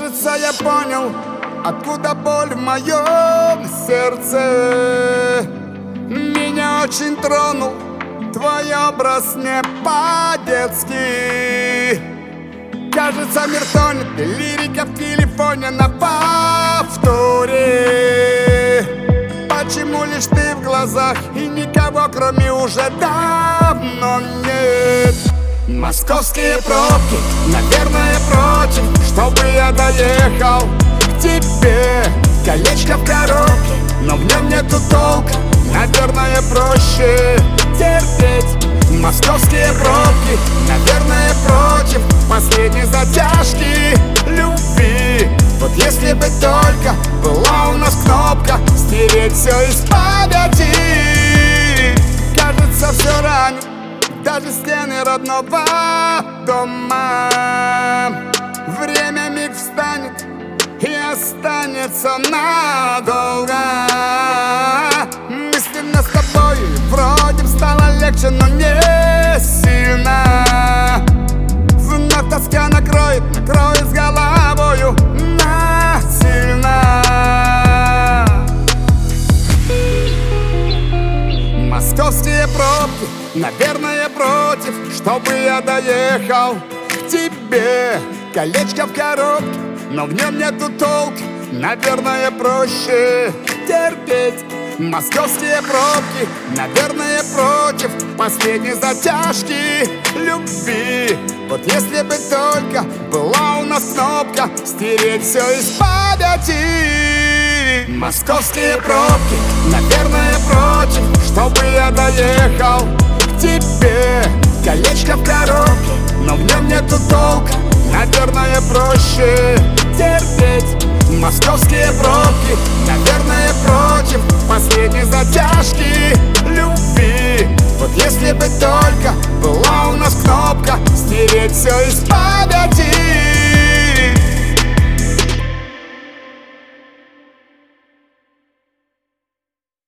Кажется, я понял, откуда боль в моем сердце. Меня очень тронул твой образ не по-детски. Кажется, мир тонет, лирика в телефоне на повторе. Почему лишь ты в глазах и никого кроме уже давно нет? Московские пробки, наверное, против, чтобы я доехал к тебе. Колечко в коробке, но в нем нету толка, наверное, проще терпеть. Московские пробки, наверное, против последней затяжки любви. Вот если бы только была у нас кнопка стереть все из памяти. Кажется, все ранит, даже стены родного дома. Время миг встанет и останется надолго. Мысленно с тобой вроде стало легче, но не сильно. Вновь тоска накроет с головою насильно. Московские пробки, наверное, против, чтобы я доехал к тебе. Колечко в коробке, но в нем нету толка, наверное, проще терпеть. Московские пробки, наверное, против последней затяжки любви. Вот если бы только была у нас кнопка стереть все из памяти. Московские пробки, наверное, против, чтобы я доехал к тебе. Колечко в коробке, но в нем нету толка, наверное, проще терпеть. Московские пробки, наверное, против последней затяжки любви. Вот если бы только была у нас кнопка стереть все из памяти.